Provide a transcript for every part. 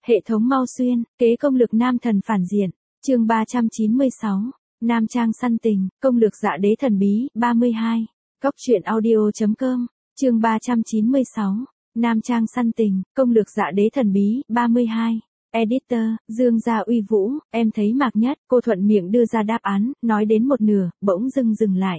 Hệ thống mau xuyên, kế công lược nam thần phản diện. Chương 396. Nam trang săn tình, công lược dạ đế thần bí, 32. Cóc truyện audio.com. Chương 396. Nam trang săn tình, công lược dạ đế thần bí, 32. Editor, Dương Gia Uy Vũ, em thấy Mạc Nhất, cô thuận miệng đưa ra đáp án, nói đến một nửa, bỗng dừng lại.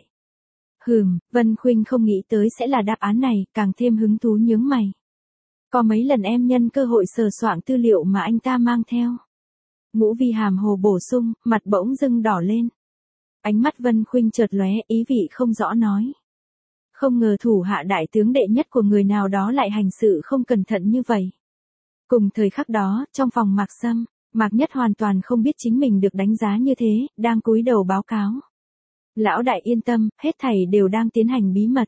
Vân Khuynh không nghĩ tới sẽ là đáp án này, càng thêm hứng thú nhướng mày. Có mấy lần em nhân cơ hội sờ soạng tư liệu mà anh ta mang theo. Ngũ Vi hàm hồ bổ sung, mặt bỗng dưng đỏ lên. Ánh mắt Vân Khuynh chợt lóe, ý vị không rõ nói. Không ngờ thủ hạ đại tướng đệ nhất của người nào đó lại hành sự không cẩn thận như vậy. Cùng thời khắc đó, trong phòng Mạc Sâm, Mạc Nhất hoàn toàn không biết chính mình được đánh giá như thế, đang cúi đầu báo cáo. Lão đại yên tâm, hết thảy đều đang tiến hành bí mật.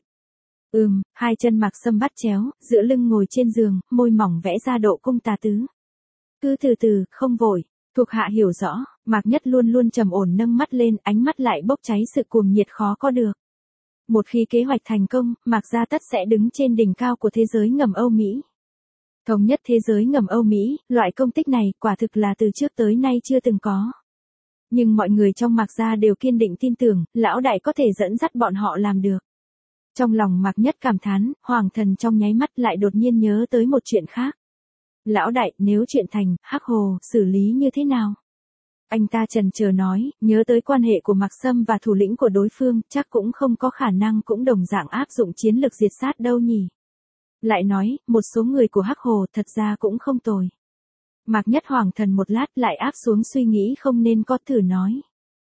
Hai chân Mạc Sâm bắt chéo, giữa lưng ngồi trên giường, môi mỏng vẽ ra độ cung tà tứ. Cứ từ từ, không vội, thuộc hạ hiểu rõ, Mạc Nhất luôn luôn trầm ổn nâng mắt lên, ánh mắt lại bốc cháy sự cuồng nhiệt khó có được. Một khi kế hoạch thành công, Mạc gia tất sẽ đứng trên đỉnh cao của thế giới ngầm Âu Mỹ. Thống nhất thế giới ngầm Âu Mỹ, loại công tích này quả thực là từ trước tới nay chưa từng có. Nhưng mọi người trong Mạc gia đều kiên định tin tưởng, lão đại có thể dẫn dắt bọn họ làm được. Trong lòng Mạc Nhất cảm thán, hoàng thần trong nháy mắt lại đột nhiên nhớ tới một chuyện khác. Lão đại, nếu chuyện thành, Hắc Hồ, xử lý như thế nào? Anh ta chần chờ nói, nhớ tới quan hệ của Mạc Sâm và thủ lĩnh của đối phương, chắc cũng không có khả năng cũng đồng dạng áp dụng chiến lược diệt sát đâu nhỉ. Lại nói, một số người của Hắc Hồ thật ra cũng không tồi. Mạc Nhất hoàng thần một lát lại áp xuống suy nghĩ không nên có thử nói.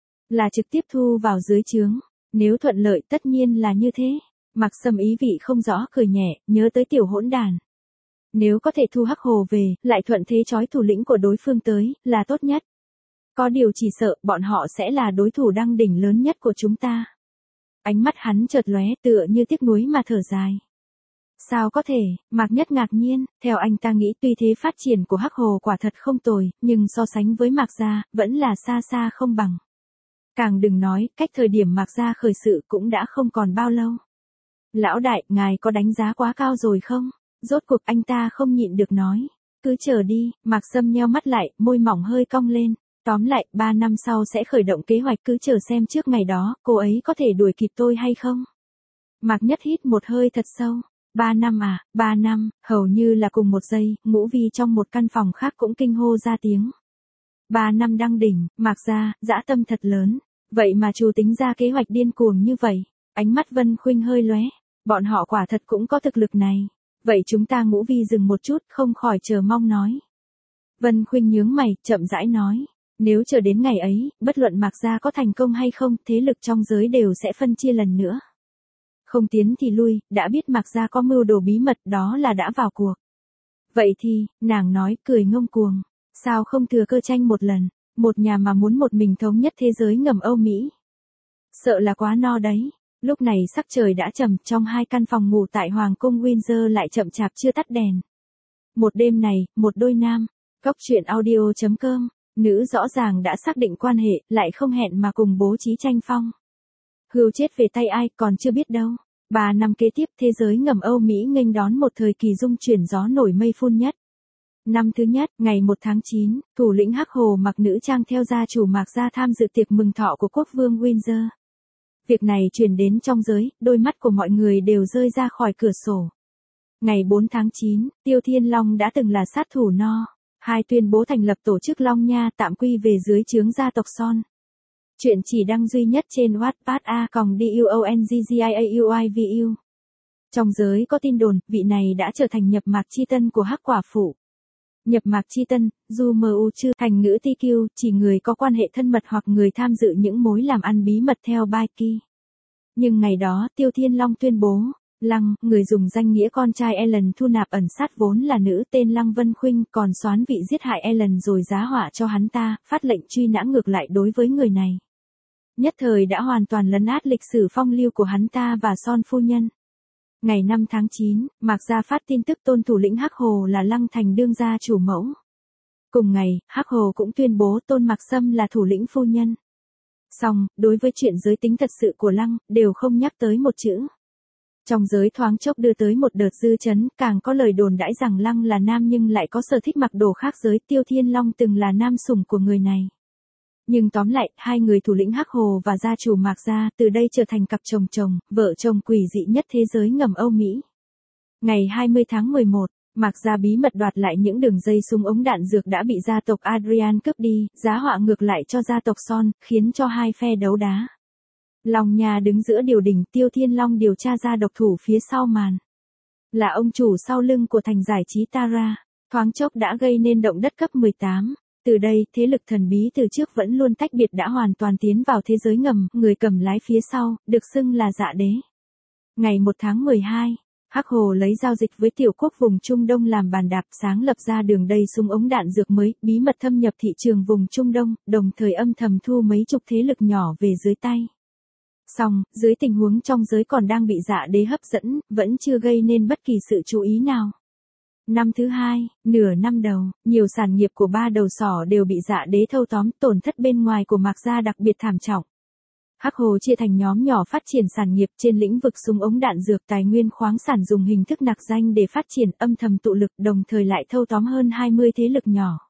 Là trực tiếp thu vào dưới trướng, nếu thuận lợi tất nhiên là như thế. Mạc Sâm ý vị không rõ cười nhẹ, nhớ tới tiểu hỗn đàn. Nếu có thể thu Hắc Hồ về, lại thuận thế trói thủ lĩnh của đối phương tới, là tốt nhất. Có điều chỉ sợ, bọn họ sẽ là đối thủ đăng đỉnh lớn nhất của chúng ta. Ánh mắt hắn chợt lóe tựa như tiếc nuối mà thở dài. Sao có thể, Mạc Nhất ngạc nhiên, theo anh ta nghĩ tuy thế phát triển của Hắc Hồ quả thật không tồi, nhưng so sánh với Mạc gia, vẫn là xa xa không bằng. Càng đừng nói, cách thời điểm Mạc gia khởi sự cũng đã không còn bao lâu. Lão đại, ngài có đánh giá quá cao rồi không? Rốt cuộc anh ta không nhịn được nói. Cứ chờ đi, Mạc Sâm nheo mắt lại, môi mỏng hơi cong lên. Tóm lại, 3 năm sau sẽ khởi động kế hoạch, cứ chờ xem trước ngày đó, cô ấy có thể đuổi kịp tôi hay không? Mạc Nhất hít một hơi thật sâu. 3 năm à, 3 năm, hầu như là cùng một giây, Ngũ Vi trong một căn phòng khác cũng kinh hô ra tiếng. 3 năm đăng đỉnh, Mạc gia, dã tâm thật lớn. Vậy mà chủ tính ra kế hoạch điên cuồng như vậy. Ánh mắt Vân Khuynh hơi lóe. Bọn họ quả thật cũng có thực lực này. Vậy chúng ta Ngũ Vi dừng một chút, không khỏi chờ mong nói. Vân Khuynh nhướng mày, chậm rãi nói. Nếu chờ đến ngày ấy, bất luận Mạc gia có thành công hay không, thế lực trong giới đều sẽ phân chia lần nữa. Không tiến thì lui, đã biết Mạc gia có mưu đồ bí mật, đó là đã vào cuộc. Vậy thì, nàng nói, cười ngông cuồng. Sao không thừa cơ tranh một lần, một nhà mà muốn một mình thống nhất thế giới ngầm Âu Mỹ. Sợ là quá no đấy. Lúc này sắc trời đã trầm, trong hai căn phòng ngủ tại Hoàng cung Windsor lại chậm chạp chưa tắt đèn. Một đêm này, một đôi nam, cóc truyện audio.com, nữ rõ ràng đã xác định quan hệ, lại không hẹn mà cùng bố trí tranh phong. Hưu chết về tay ai còn chưa biết đâu. 3 năm kế tiếp thế giới ngầm Âu Mỹ nghênh đón một thời kỳ dung chuyển gió nổi mây phun nhất. Năm thứ nhất, ngày 1 tháng 9, thủ lĩnh Hắc Hồ mặc nữ trang theo gia chủ Mạc gia tham dự tiệc mừng thọ của quốc vương Windsor. Việc này truyền đến trong giới, đôi mắt của mọi người đều rơi ra khỏi cửa sổ. Ngày 4 tháng 9, Tiêu Thiên Long đã từng là sát thủ No. 2 tuyên bố thành lập tổ chức Long Nha tạm quy về dưới trướng gia tộc Son. Chuyện chỉ đăng duy nhất trên Wattpad a.duonggiauivu. Trong giới có tin đồn, vị này đã trở thành nhập mạc chi tân của Hắc Quả Phụ. Nhập mạc chi tân, dù mu chư thành ngữ TQ, chỉ người có quan hệ thân mật hoặc người tham dự những mối làm ăn bí mật theo Baiki. Nhưng ngày đó, Tiêu Thiên Long tuyên bố, Lăng, người dùng danh nghĩa con trai Ellen thu nạp ẩn sát vốn là nữ tên Lăng Vân Khuynh, còn soán vị giết hại Ellen rồi giá họa cho hắn ta, phát lệnh truy nã ngược lại đối với người này. Nhất thời đã hoàn toàn lấn át lịch sử phong lưu của hắn ta và Son phu nhân. Ngày 5 tháng 9, Mạc gia phát tin tức tôn thủ lĩnh Hắc Hồ là Lăng thành đương gia chủ mẫu. Cùng ngày, Hắc Hồ cũng tuyên bố tôn Mạc Sâm là thủ lĩnh phu nhân. Song, đối với chuyện giới tính thật sự của Lăng, đều không nhắc tới một chữ. Trong giới thoáng chốc đưa tới một đợt dư chấn, càng có lời đồn đãi rằng Lăng là nam nhưng lại có sở thích mặc đồ khác giới, Tiêu Thiên Long từng là nam sủng của người này. Nhưng tóm lại, hai người thủ lĩnh Hắc Hồ và gia chủ Mạc Gia từ đây trở thành cặp chồng, vợ chồng quỷ dị nhất thế giới ngầm Âu Mỹ. Ngày 20 tháng 11, Mạc Gia bí mật đoạt lại những đường dây súng ống đạn dược đã bị gia tộc Adrian cướp đi, giá họa ngược lại cho gia tộc Son, khiến cho hai phe đấu đá. Long Nha đứng giữa điều đình, Tiêu Thiên Long điều tra ra độc thủ phía sau màn. Là ông chủ sau lưng của thành giải trí Tara, thoáng chốc đã gây nên động đất cấp 18. Từ đây, thế lực thần bí từ trước vẫn luôn tách biệt đã hoàn toàn tiến vào thế giới ngầm, người cầm lái phía sau, được xưng là Dạ Đế. Ngày 1 tháng 12, Hắc Hồ lấy giao dịch với tiểu quốc vùng Trung Đông làm bàn đạp, sáng lập ra đường dây súng ống đạn dược mới, bí mật thâm nhập thị trường vùng Trung Đông, đồng thời âm thầm thu mấy chục thế lực nhỏ về dưới tay. Song, dưới tình huống trong giới còn đang bị Dạ Đế hấp dẫn, vẫn chưa gây nên bất kỳ sự chú ý nào. Năm thứ hai, nửa năm đầu, nhiều sản nghiệp của ba đầu sỏ đều bị Dạ Đế thâu tóm, tổn thất bên ngoài của Mạc Gia đặc biệt thảm trọng. Hắc Hồ chia thành nhóm nhỏ phát triển sản nghiệp trên lĩnh vực súng ống đạn dược, tài nguyên khoáng sản dùng hình thức nặc danh để phát triển, âm thầm tụ lực, đồng thời lại thâu tóm hơn 20 thế lực nhỏ.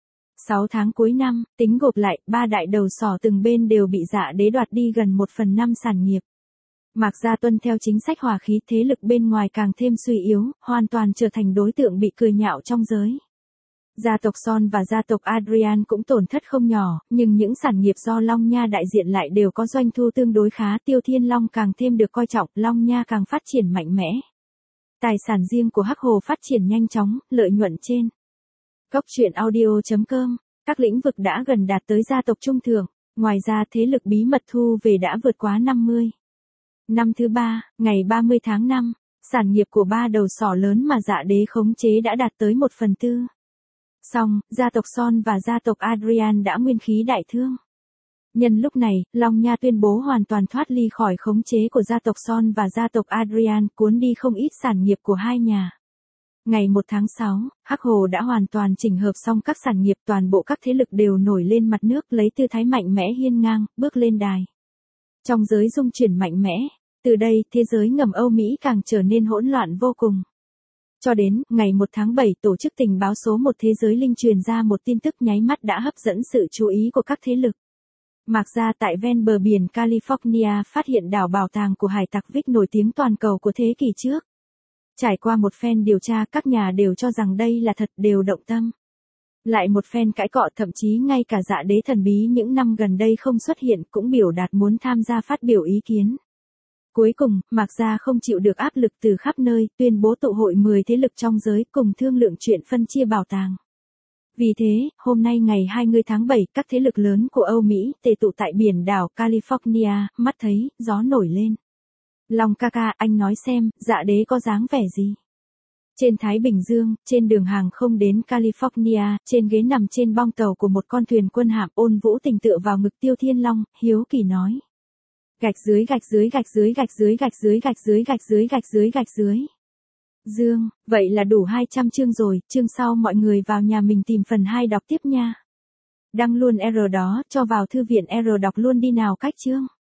6 tháng cuối năm, tính gộp lại, ba đại đầu sỏ từng bên đều bị Dạ Đế đoạt đi gần 1/5 sản nghiệp. Mạc Gia tuân theo chính sách hòa khí, thế lực bên ngoài càng thêm suy yếu, hoàn toàn trở thành đối tượng bị cười nhạo trong giới. Gia tộc Son và gia tộc Adrian cũng tổn thất không nhỏ, nhưng những sản nghiệp do Long Nha đại diện lại đều có doanh thu tương đối khá. Tiêu Thiên Long càng thêm được coi trọng, Long Nha càng phát triển mạnh mẽ. Tài sản riêng của Hắc Hồ phát triển nhanh chóng, lợi nhuận trên Cốc truyện audio.com, các lĩnh vực đã gần đạt tới gia tộc trung thượng, ngoài ra thế lực bí mật thu về đã vượt quá 50. Năm thứ ba, ngày 30 tháng 5, sản nghiệp của ba đầu sỏ lớn mà Dạ Đế khống chế đã đạt tới 1/4. Song, gia tộc Son và gia tộc Adrian đã nguyên khí đại thương. Nhân lúc này, Long Nha tuyên bố hoàn toàn thoát ly khỏi khống chế của gia tộc Son và gia tộc Adrian, cuốn đi không ít sản nghiệp của hai nhà. Ngày 1 tháng 6, Hắc Hồ đã hoàn toàn chỉnh hợp xong các sản nghiệp, toàn bộ các thế lực đều nổi lên mặt nước, lấy tư thái mạnh mẽ hiên ngang, bước lên đài. Trong giới dung chuyển mạnh mẽ, từ đây, thế giới ngầm Âu Mỹ càng trở nên hỗn loạn vô cùng. Cho đến, ngày 1 tháng 7, tổ chức tình báo số 1 thế giới linh truyền ra một tin tức nháy mắt đã hấp dẫn sự chú ý của các thế lực. Mạc Gia tại ven bờ biển California phát hiện đảo bảo tàng của hải tặc Vic nổi tiếng toàn cầu của thế kỷ trước. Trải qua một phen điều tra, các nhà đều cho rằng đây là thật, đều động tâm. Lại một phen cãi cọ, thậm chí ngay cả Dạ Đế thần bí những năm gần đây không xuất hiện cũng biểu đạt muốn tham gia phát biểu ý kiến. Cuối cùng, Mạc Gia không chịu được áp lực từ khắp nơi, tuyên bố tụ hội 10 thế lực trong giới cùng thương lượng chuyện phân chia bảo tàng. Vì thế, hôm nay ngày 20 tháng 7, các thế lực lớn của Âu Mỹ tề tụ tại biển đảo California, mắt thấy, gió nổi lên. Long ca ca, anh nói xem, Dạ Đế có dáng vẻ gì? Trên Thái Bình Dương, trên đường hàng không đến California, trên ghế nằm trên bong tàu của một con thuyền quân hạm, Ôn Vũ Tình tựa vào ngực Tiêu Thiên Long, hiếu kỳ nói. Gạch dưới gạch dưới gạch dưới gạch dưới gạch dưới gạch dưới gạch dưới gạch dưới gạch dưới. Dương, vậy là đủ 200 chương rồi, chương sau mọi người vào nhà mình tìm phần 2 đọc tiếp nha. Đăng luôn R đó, cho vào thư viện R đọc luôn đi nào cách chương.